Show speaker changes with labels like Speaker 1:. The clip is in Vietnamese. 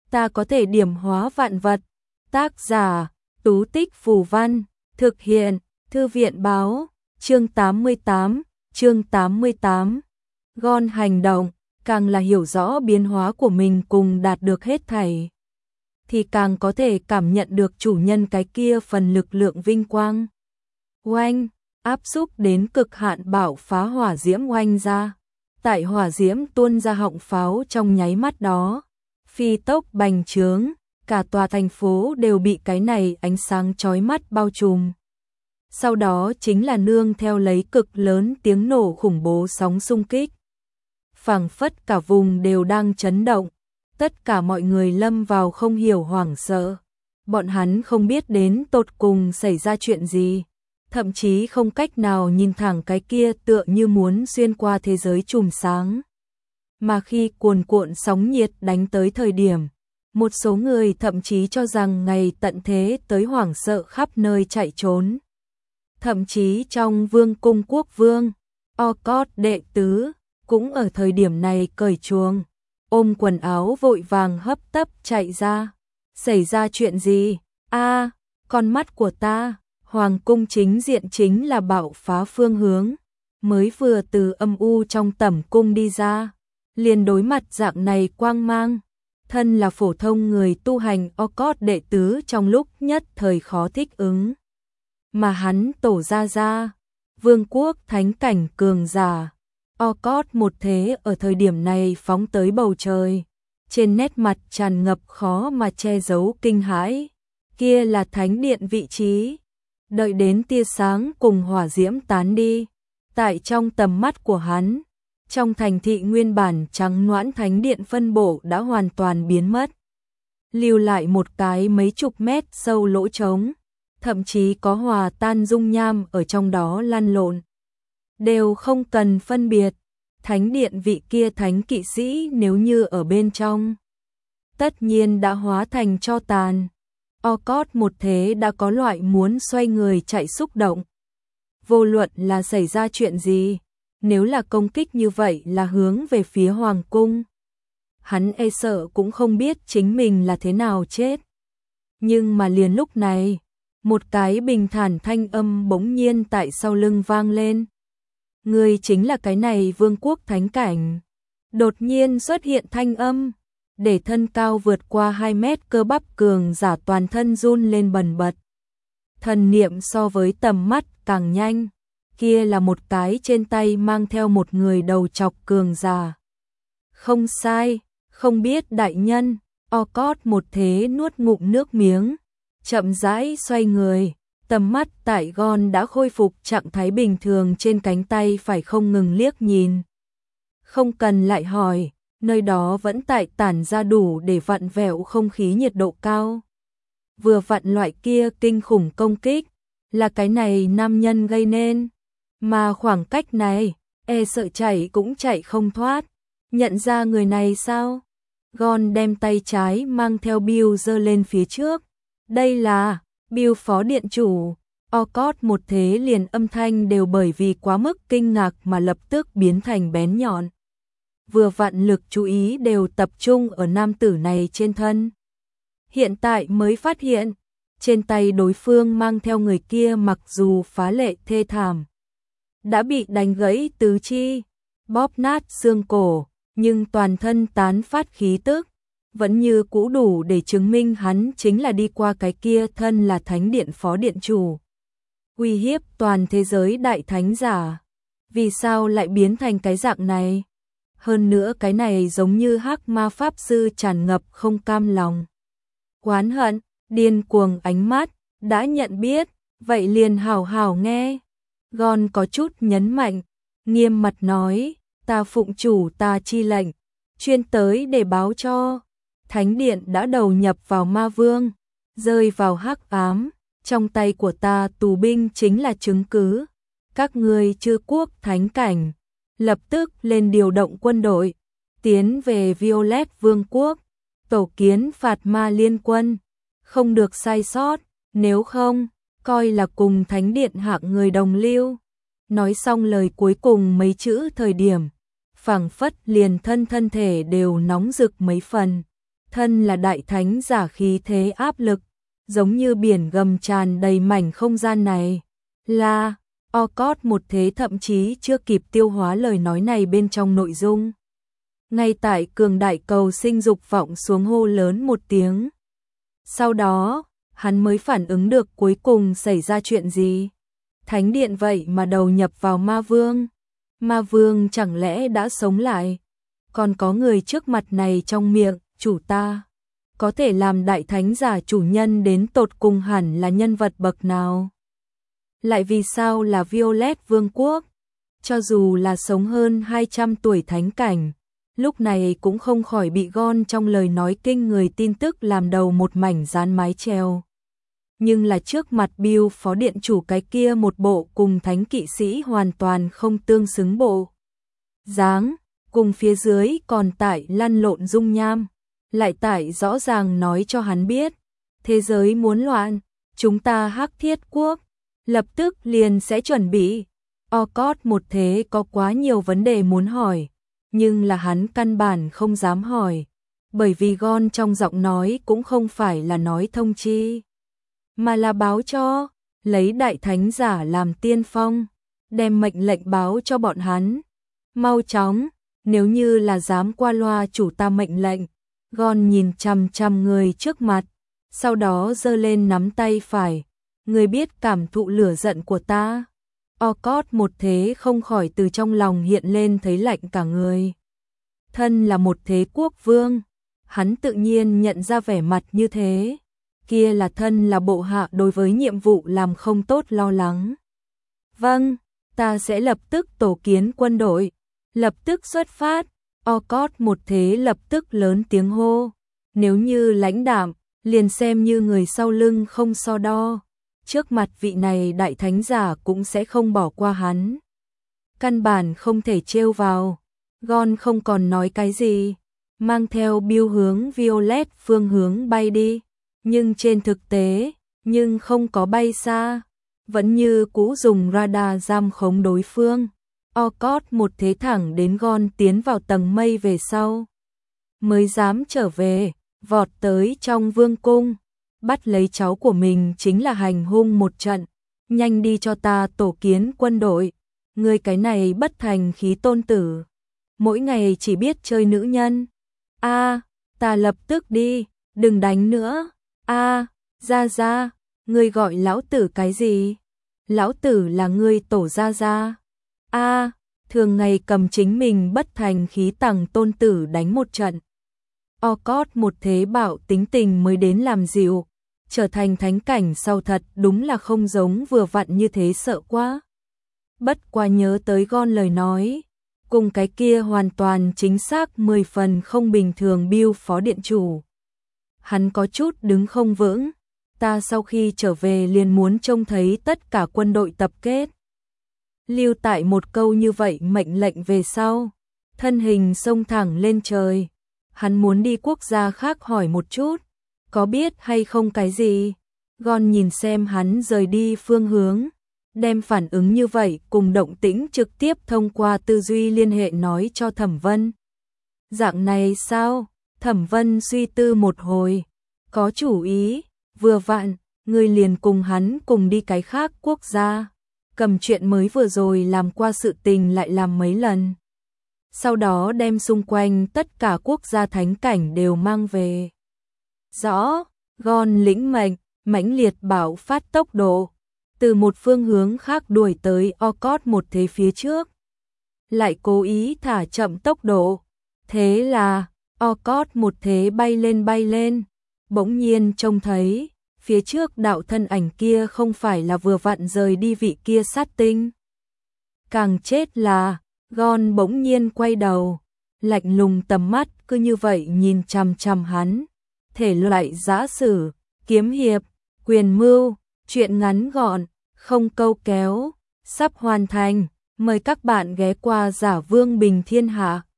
Speaker 1: ta có thể điểm hóa vạn vật. Tác giả, Tú Tích Phù Văn, thực hiện, Thư viện báo, chương 88. Gon hành động, càng là hiểu rõ biến hóa của mình cùng đạt được hết thảy, thì càng có thể cảm nhận được chủ nhân cái kia phần lực lượng vinh quang. Oanh, áp xúc đến cực hạn bạo phá hỏa diễm oanh ra. Tại hỏa diễm tuôn ra họng pháo trong nháy mắt đó, phi tốc bành trướng, cả tòa thành phố đều bị cái này ánh sáng chói mắt bao trùm. Sau đó chính là nương theo lấy cực lớn tiếng nổ khủng bố sóng xung kích. Phảng phất cả vùng đều đang chấn động, tất cả mọi người lâm vào không hiểu hoảng sợ. Bọn hắn không biết đến tột cùng xảy ra chuyện gì, thậm chí không cách nào nhìn thẳng cái kia tựa như muốn xuyên qua thế giới chùm sáng. Mà khi cuồn cuộn sóng nhiệt đánh tới thời điểm, một số người thậm chí cho rằng ngày tận thế tới hoảng sợ khắp nơi chạy trốn. Thậm chí trong vương cung quốc vương, Orcos đệ tứ, cũng ở thời điểm này cởi chuồng, ôm quần áo vội vàng hấp tấp chạy ra. Xảy ra chuyện gì? Con mắt của ta, hoàng cung chính diện chính là bạo phá phương hướng, mới vừa từ âm u trong tẩm cung đi ra, liền đối mặt dạng này quang mang. Thân là phổ thông người tu hành Orcos đệ tứ trong lúc nhất thời khó thích ứng. Mà hắn tổ ra, vương quốc thánh cảnh cường giả. Orcos một thế ở thời điểm này phóng tới bầu trời, trên nét mặt tràn ngập khó mà che giấu kinh hãi. Kia là thánh điện vị trí. Đợi đến tia sáng cùng hỏa diễm tán đi, tại trong tầm mắt của hắn, trong thành thị nguyên bản trắng noãn thánh điện phân bộ đã hoàn toàn biến mất, lưu lại một cái mấy chục mét sâu lỗ trống, thậm chí có hòa tan dung nham ở trong đó lăn lộn. Đều không cần phân biệt, thánh điện vị kia thánh kỵ sĩ nếu như ở bên trong, tất nhiên đã hóa thành tro tàn. Orcos một thế đã có loại muốn xoay người chạy xúc động. Vô luận là xảy ra chuyện gì, nếu là công kích như vậy là hướng về phía hoàng cung, hắn e sợ cũng không biết chính mình là thế nào chết. Nhưng mà liền lúc này, một cái bình thản thanh âm bỗng nhiên tại sau lưng vang lên. Người chính là cái này vương quốc thánh cảnh. Đột nhiên xuất hiện thanh âm, để thân cao vượt qua 2 mét cơ bắp cường giả toàn thân run lên bần bật. Thần niệm so với tầm mắt càng nhanh, kia là một cái trên tay mang theo một người đầu chọc cường giả. Không sai, không biết đại nhân. Orcos một thế nuốt ngụm nước miếng, chậm rãi xoay người, tầm mắt tại Gon đã khôi phục trạng thái bình thường trên cánh tay phải không ngừng liếc nhìn. Không cần lại hỏi, nơi đó vẫn tại tản ra đủ để vặn vẹo không khí nhiệt độ cao. Vừa vặn loại kia kinh khủng công kích, là cái này nam nhân gây nên. Mà khoảng cách này, e sợ chạy cũng chạy không thoát. Nhận ra người này sao? Gon đem tay trái mang theo Bill giơ lên phía trước. Đây là Bill phó điện chủ. Orcos một thế liền âm thanh đều bởi vì quá mức kinh ngạc mà lập tức biến thành bén nhọn. Vừa vặn lực chú ý đều tập trung ở nam tử này trên thân. Hiện tại mới phát hiện, trên tay đối phương mang theo người kia mặc dù phá lệ thê thảm, đã bị đánh gãy tứ chi, bóp nát xương cổ, nhưng toàn thân tán phát khí tức, vẫn như cũ đủ để chứng minh hắn chính là đi qua cái kia thân là thánh điện phó điện chủ. Uy hiếp toàn thế giới đại thánh giả. Vì sao lại biến thành cái dạng này? Hơn nữa cái này giống như hắc ma pháp sư tràn ngập không cam lòng, oán hận, điên cuồng ánh mắt, đã nhận biết, vậy liền hảo hảo nghe. Gon có chút nhấn mạnh, nghiêm mặt nói, ta phụng chủ ta chi lệnh, chuyên tới để báo cho. Thánh điện đã đầu nhập vào ma vương, rơi vào hắc ám, trong tay của ta tù binh chính là chứng cứ. Các ngươi chư quốc thánh cảnh, lập tức lên điều động quân đội, tiến về Violet Vương quốc, tổ kiến phạt ma liên quân, không được sai sót, nếu không, coi là cùng thánh điện hạng người đồng lưu. Nói xong lời cuối cùng mấy chữ thời điểm, phảng phất liền thân thể đều nóng rực mấy phần, Thân là đại thánh giả khí thế áp lực, giống như biển gầm tràn đầy mảnh không gian này. Là, Orcott một thế thậm chí chưa kịp tiêu hóa lời nói này bên trong nội dung. Ngay tại cường đại cầu sinh dục vọng xuống hô lớn một tiếng. Sau đó, hắn mới phản ứng được cuối cùng xảy ra chuyện gì. Thánh điện vậy mà đầu nhập vào ma vương. Ma vương chẳng lẽ đã sống lại? Còn có người trước mặt này trong miệng, chủ ta. Có thể làm đại thánh giả chủ nhân đến tột cùng hẳn là nhân vật bậc nào? Lại vì sao là Violet Vương quốc? Cho dù là sống hơn 200 tuổi thánh cảnh, lúc này cũng không khỏi bị Gon trong lời nói kinh người tin tức làm đầu một mảnh dán mái treo. Nhưng là trước mặt Bill phó điện chủ cái kia một bộ cùng thánh kỵ sĩ hoàn toàn không tương xứng bộ dáng, cùng phía dưới còn tại lăn lộn dung nham, lại tại rõ ràng nói cho hắn biết, thế giới muốn loạn, chúng ta Hắc Thiết quốc lập tức liền sẽ chuẩn bị. Orcott một thế có quá nhiều vấn đề muốn hỏi, nhưng là hắn căn bản không dám hỏi, bởi vì Gon trong giọng nói cũng không phải là nói thông chi, mà là báo cho, lấy đại thánh giả làm tiên phong, đem mệnh lệnh báo cho bọn hắn. Mau chóng, nếu như là dám qua loa chủ ta mệnh lệnh. Gon nhìn chằm chằm người trước mặt, sau đó giơ lên nắm tay phải. Người biết cảm thụ lửa giận của ta. Orcott một thế không khỏi từ trong lòng hiện lên thấy lạnh cả người. Thân là một thế quốc vương, hắn tự nhiên nhận ra vẻ mặt như thế. Kia là thân là bộ hạ đối với nhiệm vụ làm không tốt lo lắng. Vâng, ta sẽ lập tức tổ kiến quân đội, lập tức xuất phát. Orcott một thế lập tức lớn tiếng hô. Nếu như lãnh đạm, liền xem như người sau lưng không so đo. Trước mặt vị này đại thánh giả cũng sẽ không bỏ qua hắn. Căn bản không thể trêu vào. Gon không còn nói cái gì, mang theo Bill hướng Violet phương hướng bay đi. Nhưng trên thực tế, nhưng không có bay xa, vẫn như cũ dùng radar giam khống đối phương. Orcott một thế thẳng đến Gon tiến vào tầng mây về sau, mới dám trở về, vọt tới trong vương cung, bắt lấy cháu của mình chính là hành hung một trận. Nhanh đi cho ta tổ kiến quân đội, ngươi cái này bất thành khí tôn tử, mỗi ngày chỉ biết chơi nữ nhân. A, ta lập tức đi, đừng đánh nữa. A, ra, ngươi gọi lão tử cái gì? Lão tử là ngươi tổ ra. A, thường ngày cầm chính mình bất thành khí tằng tôn tử đánh một trận. Orcott một thế bạo tính tình mới đến làm dịu, trở thành thánh cảnh sau thật đúng là không giống vừa vặn như thế, sợ quá. Bất quá nhớ tới Gon lời nói, cùng cái kia hoàn toàn chính xác 10 phần không bình thường Bill phó điện chủ. Hắn có chút đứng không vững, ta sau khi trở về liền muốn trông thấy tất cả quân đội tập kết. Lưu tại một câu như vậy mệnh lệnh về sau, thân hình xông thẳng lên trời. Hắn muốn đi quốc gia khác hỏi một chút, có biết hay không cái gì. Gon nhìn xem hắn rời đi phương hướng, đem phản ứng như vậy cùng động tĩnh trực tiếp thông qua tư duy liên hệ nói cho Thẩm Vân. Dạng này sao? Thẩm Vân suy tư một hồi, có chủ ý, vừa vặn, ngươi liền cùng hắn cùng đi cái khác quốc gia, cầm chuyện mới vừa rồi làm qua sự tình lại làm mấy lần. Sau đó đem xung quanh tất cả quốc gia thánh cảnh đều mang về. Rõ, Gon lĩnh mệnh, mãnh liệt bạo phát tốc độ, từ một phương hướng khác đuổi tới Orcott một thế phía trước. Lại cố ý thả chậm tốc độ, thế là Orcott một thế bay lên, bỗng nhiên trông thấy, phía trước đạo thân ảnh kia không phải là vừa vặn rời đi vị kia sát tinh. Càng chết là, Gon bỗng nhiên quay đầu, lạnh lùng tầm mắt cứ như vậy nhìn chằm chằm hắn. Thể loại giã sử, kiếm hiệp, quyền mưu, chuyện ngắn gọn, không câu kéo, sắp hoàn thành. Mời các bạn ghé qua Giả Vương Bình Thiên Hạ.